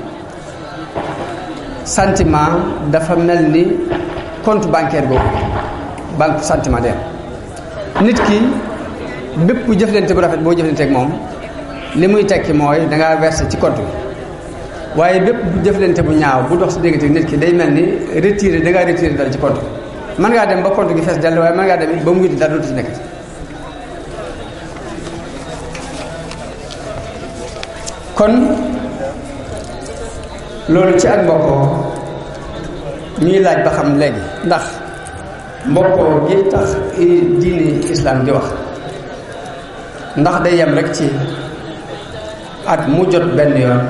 sentiment dafa mel ni compte bancaire boobu banque sentiment de nit ki bépp jëflante bu rafet boo jëflante ak moom li muy tekki mooy dangaa versé ci compte bi waaye bépp jëflante bu ñaaw bu dox si diggante nit ki day mel ni retiré dangaa retiré dara ci compte bi mën ngaa dem ba compte gi fees dell waaye mën ngaa dem ba mu ngi dara dootu ci nekk kon loolu ci ak mbokkoo ñuy laaj ba xam léegi ndax mbokkoo gi tax diini islam di wax ndax day yem rek ci at mu jot benn yoon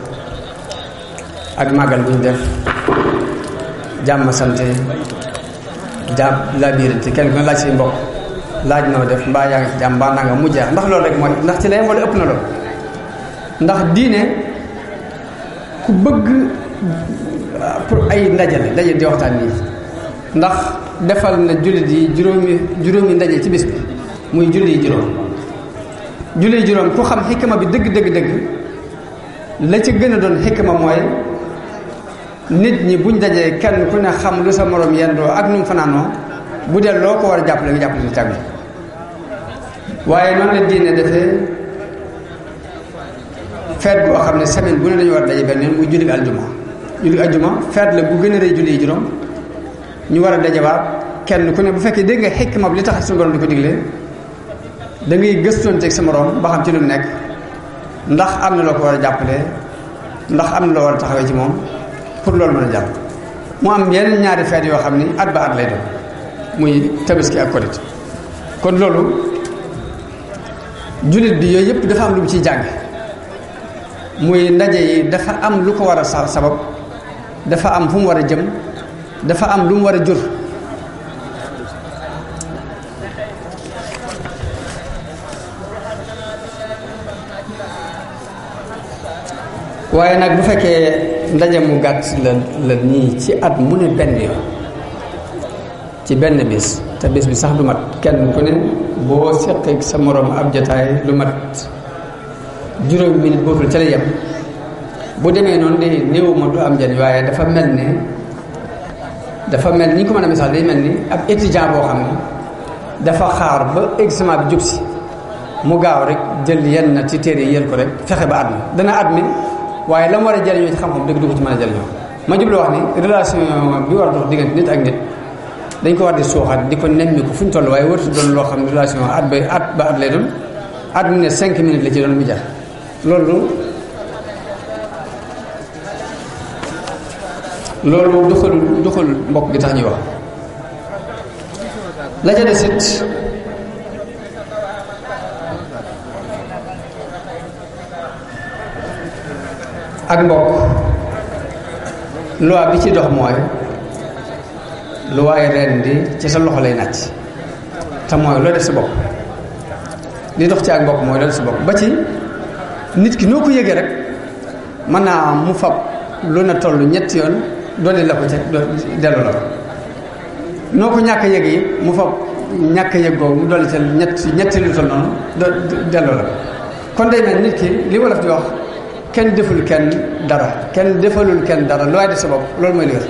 ak màggal bu ñu def jàmm sante jàmm la biirante kenn ku ne laaj say mbokk laaj noo def mbaa yaa ngi ci jàmm mbaa nanga mu jeex ndax loolu rek mooy ndax ci leen wala ëpp na loolu ndax diine ku bëgg pour ay ndaje la ndaje di waxtaan nii ndax defal na jullit yi juróomi juróomi ndaje ci bis bi muy julli yi juróom julli yi juróom ku xam xikma bi dëgg dëgg dëgg la ci gën a doon xikma mooy nit ñi buñ dajee kenn ku ne xam lu sa morom yendoo ak nu mu fanaanoo bu dee loo ko war a jàppale nga jàppale ci tàgg waaye noonu la diine defee feet boo xam ne semaine bu ne dañu war a daje benn yoon muy julli aljuma julli aljuma feet la bu gën a rëy julli yi juróom ñu war a dajewaat kenn ku ne bu fekkee dégg nga xikma bi li tax suñu borom di ko digle da ngay gëstoonteeg sa morom ba xam ci lu nekk ndax am na loo ko war a jàppale ndax am na loo war a taxawee ci moom pour loolu mën a jàpp mu am yeneen ñaari feet yoo xam ni at ba at lay doon muy tabaski ak korit kon loolu jullit bi yooyu yëpp dafa am lu mu ciy jàng muy ndaje yi dafa am lu ko war a sa sabab dafa am fu mu war a jëm dafa am lu mu war a jur waaye nag bu fekkee ndaje mu gàtt la la nii ci at mu ne benn yoon ci benn bis te bis bi sax du mat kenn ku ne boo seqee sa moroom ab jotaay lu mat juróomi minute bootul ca la yem bu demee noonu de néew ma du am njëriñ waaye dafa mel ne dafa mel ni ñu ko mën a misaal day mel ni ab étudiant boo xam ne dafa xaar ba examen bi jub si mu gaaw rek jël yenn ci téere yi yéen ko rek fexe ba at mi dana at mi waaye la mu war a jëriñoo ci xam-xam dëgg du ko ci mën a jëriñoo ma jublu wax ni relation bi war a dox diggante nit ak nit dañ ko war di suuxat di ko nemmi ko fu ñu toll waaye wartu doon loo xam ne relation at ba at ba at lay doon at mu ne cinq minutes la ci doon mu jar loolu loolu doxalul doxalul mbokk gi tax ñuy wax la ca des it ak mbokk loi bi ci dox mooy lu waaye ren di ci sa loxo lay nàcc te mooy loo def sa bopp li dox ci ak mbokk mooy loo def sa bopp ba ci nit ki noo ko yëgee rek mën naa mu fab lu na toll ñetti yoon dolli la ko ca dellu la ko noo ko ñàkk a yëg yi mu fab ñàkk a yëg googu mu dolli ca ñett ñetti lu toll noonu dellu la ko kon day mel nit ki li wolof di wax kenn deful kenn dara kenn defalul kenn dara lu waaye def sa bopp loolu mooy li wér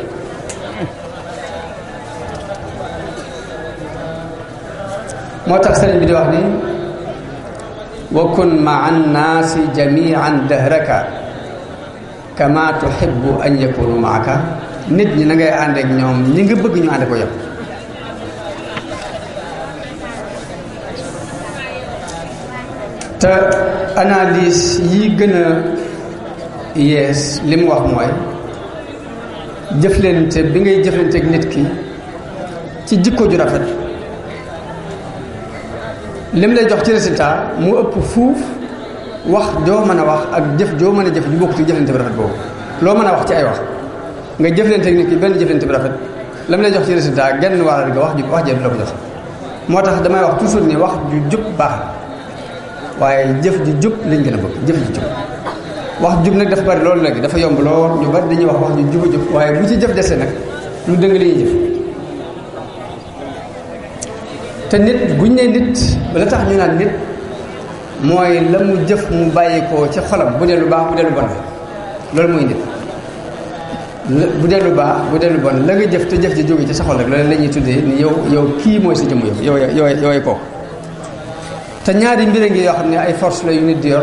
moo tax sëriñ bi di wax ni wa kun maa annaasi jamian dahraka kama tuhibbu an yakunu maaka nit ñi na ngay ànd ak ñoom ñi nga bëgg ñu ànd ko yow te analyse yi gën a yees li mu wax mooy jëflante bi ngay jëflante ak nit ki ci jikko ju rafet lim lay jox ci résultat mu ëpp fuuf wax joo mën a wax ak jëf joo mën a jëf ju bokk ci jëflante bi rafet boobu loo mën a wax ci ay wax nga jëflante ak nit ki benn jëflante bi rafet lam lay jox ci résultat genn wàll ga wax ji wax jee du la ko jox moo tax damay wax toujours ni wax ju jub baax waaye jëf ju jub lañ gën a bëgg jëf ju jub wax jub nag dafa bari loolu léegi dafa yomb lool ñu bari dañuy wax wax ju juba jub waaye bu ci jëf desee nag lu dëng li ñuy jëf te nit buñ ne nit la tax ñu naan nit mooy la mu jëf mu bàyyi ko ci xolam bu dee lu baax bu dee lu bon loolu mooy nit bu dee lu baax bu dee lu bon la nga jëf te jëf ji jóge ci sa xol rek loolu la ñuy tuddee ni yow yow kii mooy sa jëmm yow yow yow yooyu kooku te ñaari mbir ngi yoo xam ne ay force la yu nit di yor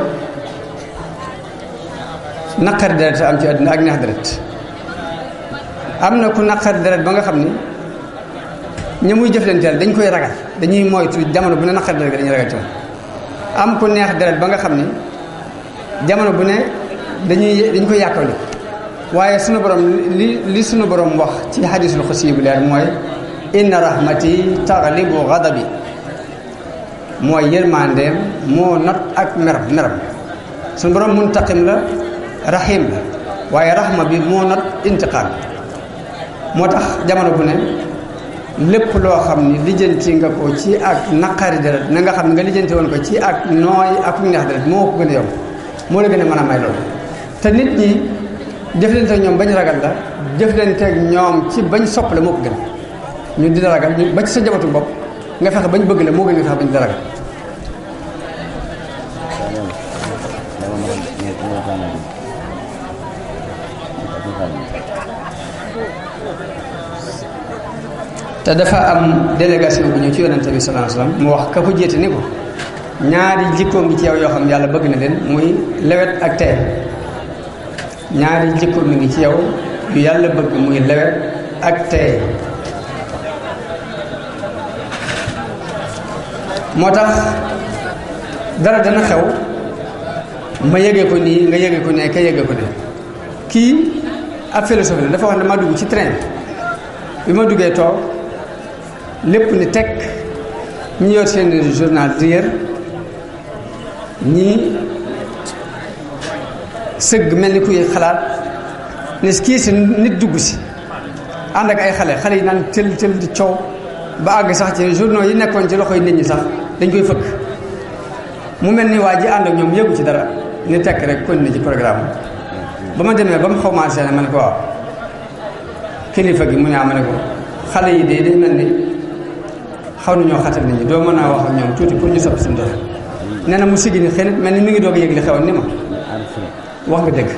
naqari deret am ci àdduna ak neex deret am na ku naqari deret ba nga xam ni ña muy jëflanteel dañ koy ragal dañuy moytu jamono bu ne naqari deret dañuy ragal ci moom am ku neex deret ba nga xam ni jamono bu ne dañuy dañ koy yàkkali waaye sunu borom li li sunu borom wax ci hadisul xudsi bu leer mooy inna rahmati taghlibu ghadabi mooy yërmandeem moo not ak meram meram sunu borom muntaqim la rahim la waaye rahma bi moo not intiqaam moo tax jamono bu ne lépp loo xam ni lijjanti nga ko ci ak naqari deret na nga xam ne nga lijjanti woon ko ci ak nooy ak neex deret moo ko gën a yomb moo la gën a mën a may loolu te nit ñi jëflante ak ñoom bañ ragal la jëflante ak ñoom ci bañ sopp la moo ko gën ñu di la ragal ñu ba ci sa jabatu bopp nga fexe bañ bëgg la moo gën nga fexe bañ di la ragal te dafa am délégation bu ñëw ci yonente bi sallallahu alayhi wasallam mu wax ka ko jéete ni ko ñaari jikkoo ngi ci yow yoo xam yàlla bëgg na leen muy lewet ak tey ñaari jikko mi ngi ci yow yu yàlla bëgg muy lewet ak tey moo tax dara dana xew ma yëgee ko nii nga yëgee ko ne ka yëgee ko ne kii ab philosophie la dafa wax ne ma dugg ci train bi ma duggee toog lépp ni teg ñi yor seen journal di yër ñii sëgg mel ni kuy xalaat ne kii si nit dugg si ànd ak ay xale xale yi naan tël tël di coow ba àgg sax ci journaux yi nekkoon ci loxoy nit ñi sax dañ koy fëkk mu mel ni waa ji ànd ak ñoom yëgu ci dara ni tekk rek kon ni ci programme ba ma demee ba mu xaw maa seene ma ne ko waaw kilifa gi mu ne ma ne ko xale yi de dañ mel ni xaw nañoo xatal nit ñi doo mën a wax ak ñoom tuuti pour ñu soppi seen dox nee na mu siggi ni xëy na mel ni mi ngi doog a yëg li xewoon ni ma wax nga dëgg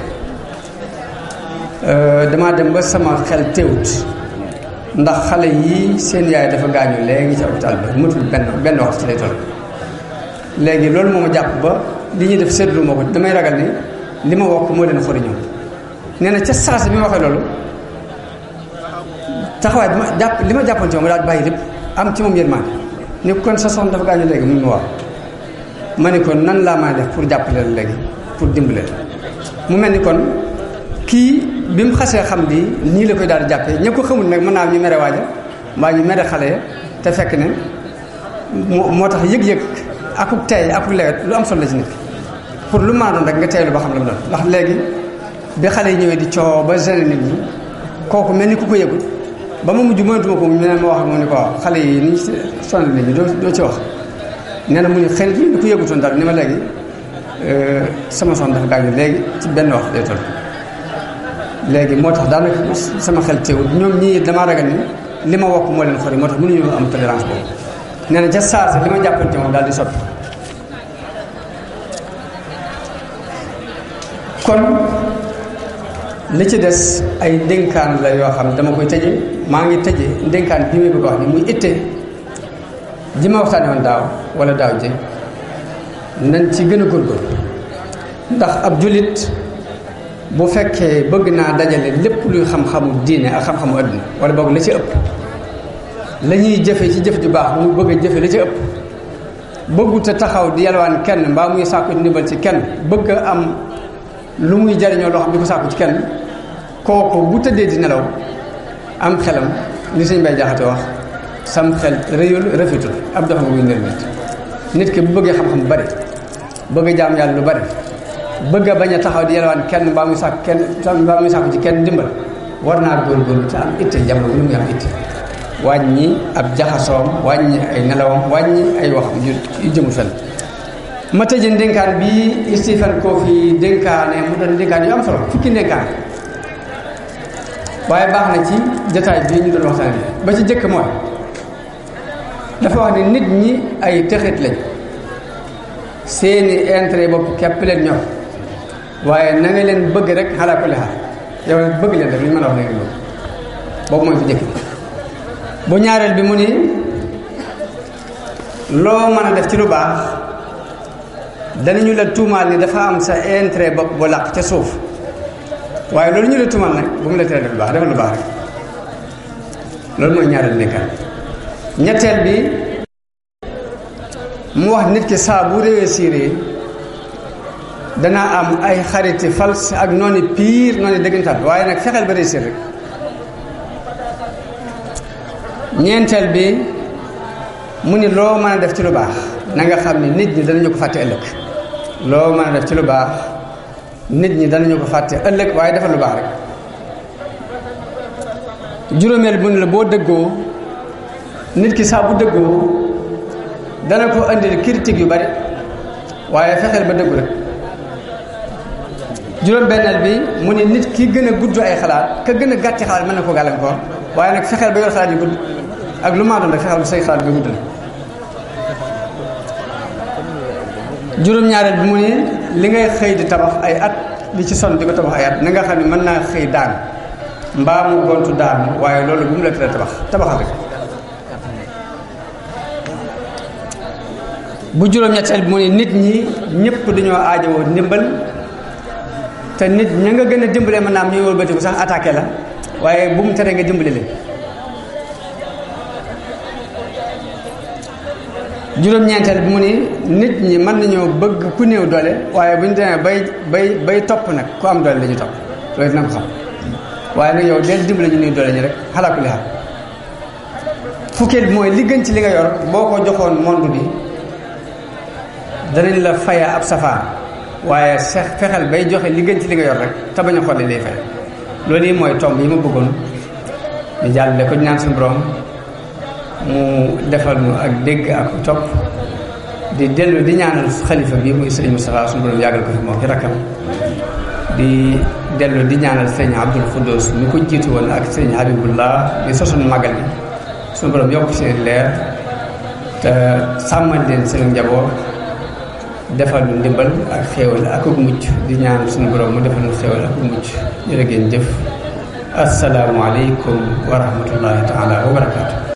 damaa dem ba sama xel teewut ndax xale yii seen yaay dafa gaañu léegi ci hôpital ba matul benn benn waxtu ci lay toll léegi loolu moo ma jàpp ba li ñuy def seetlu moo ko damay ragal ni li ma wokk moo leen xori ñoom nee na ca saasa bi ma waxee loolu taxawaay bi ma jàpp li ma jàppoon ci moom daal bàyyi lépp am ci moom yërmande ni kon sa soxna dafa gaañu léegi mun ma wax ma ne kon nan laa maa def pour jàppale la léegi pour dimbale mu mel ni kon kii bi mu xasee xam di nii la koy daal di jàppee ña ko xamul nag mën naa ñu mere waaja mbaa ñu mere xale ya te fekk ne moo moo tax yëg-yëg akuk tey akuk lewet lu am solo la ci nit pour lu maa doon rek nga teeylu ba xam la mu doon ndax léegi bi xale yi ñëwee di coow ba gêné nit ñi kooku mel ni ku ko yëgul ba ma mujj mënatuma ko mu ne ma wax ak mu ne ko waaw xale yi ni sonal nit ñi doo doo ci wax nee na mu ne xëy na ku yëgutoon dara ni ma léegi sama son dafa gaañu léegi ci benn wax day toll léegi moo tax daanaka sama xel teewul ñoom ñii damaa ragal ni li ma wokk moo leen xori moo tax mënuñu am tolérance boobu nee na ca saasa li ma jàppante moom daal di soppi kon li ci des ay ndénkaan la yoo xam dama koy tëje maa ngi tëje ndénkaan bi may bëgg a wax ni muy itte ji ma waxtaane woon daaw wala daaw ji nañ ci gën a góorgóorlu ndax ab jullit bu fekkee bëgg naa dajale lépp luy xam-xamu diine ak xam-xamu adduna wala boog la ci ëpp la ñuy jëfe ci jëf ju baax mu bëgg a jëfe la ci ëpp bëggut a taxaw di yalwaan kenn mbaa muy sàkku ndimbal ci kenn bëgg a am lu muy jariñoo loo xam di ko sàkku ci kenn kooku bu tëddee di nelaw am xelam li sëñ Bay Jaxate wax sam xel rëyul rafetul ab doxam buy nër nit nit ki bu bëggee xam-xam bu bari bëgg a jaam yàlla lu bari bëgg a bañ a taxaw di yalwaan kenn mbaa muy sàkk kenn mbaa muy sàkku ci kenn ndimbal war naa góorgóorlu te am itte jamono bu ñu muy am itte wàññi ab jaxasoom wàññi ay nelawam wàññi ay wax yu jëmul fenn. ma tëjee ndénkaan bii Stephen Covey dénkaane mu doon dénkaan yu am solo fukki ndénkaan waaye baax na ci jotaay bii ñu doon waxtaan ba ci jëkk mooy dafa wax ne nit ñi ay texit lañ seeni intérêt bopp képp leen ñor waaye na nga leen bëgg rek xalaa ko lexaar yow nag bëgg leen rek li ñu mën a wax léegi loolu boobu mooy bu jëkk bi. bu ñaareel bi mu ni loo mën a def ci lu baax danañu la tuumaal ni dafa am sa intérêt bopp bu làq ca suuf waaye loolu ñu la tuumaal nag bu mu la tere def lu baax defal lu baax rek loolu mooy ñaareel nekkaan. ñetteel bi mu wax nit ki saa bu réussir dana am ay xariti fals ak noonu pire noonu dëggantaan waaye nag fexeel ba réussir rek. ñeenteel bi mu ni loo mën a def ci lu baax na nga xam ni nit ñi danañu ko fàtte ëllëg loo mën a def ci lu baax nit ñi danañu ko fàtte ëllëg waaye defal lu baax rek. juróomeel bu ni la boo dëggoo nit ki saa bu dëggoo dana ko indil critique yu bari waaye fexeel ba dëggu rek. juróom benneel bi mu ni nit ki gën a gudd ay xalaat ka gën a gàtti xalaat mën na ko gàllankoor waaye nag fexeel ba yor xalaat yu gudd ak lu maa doon rek fexeel ba say xalaat bi gudd na. juróom ñaareel bi mu ni li ngay xëy di tabax ay at li ci sonn di ko tabax ay at na nga xam ne mën naa xëy daan mbaa mu gontu daan waaye loolu bu mu la tere tabax tabaxal rek. bu juróom ñetteel bi mu ni nit ñi ñëpp dañoo aajowoo ndimbal te nit ña nga gën a dimbale mën naa am ñuy wëlbatiku sax attaqué la waaye bu mu teree nga dimbale leen. juróom-ñeenteel bi mu ni nit ñi mën nañoo bëgg ku néew doole waaye bu ñu demee bay bay bay topp nag ku am doole la ñu topp loolu dina ko xam waaye nag yow del dimbale ñu néew doole ñi rek xalaat ku li xam. fukkeel bi mooy li gën ci li nga yor boo ko joxoon monde bi danañ la faya ab safaan waaye seex fexeel bay joxe li gën ci li nga yor rek te bañ a xool li lay fay loolu yi mooy tomb yi ma bëggoon ñu jàllale ko ñaan suñu borom mu defal nu ak dégg ak topp di dellu di ñaanal xalifa bi muy sëriñ Moustapha suñu borom yàggal ko fi moom ci rakkam di dellu di ñaanal sëriñ Abdul Xuddus mi ko jiitu woon ak sëriñ Habibullah di sosoon màggal bi suñu borom yokk seen leer te sàmmal leen seen njaboot defal lu ndimbal ak xéewal ak ak mucc di ñaan suñu borom mu defal lu xéewal ak ak mucc jërë ngeen jëf assalaamu aleykum wa rahmatullahi taala wa barakaatu.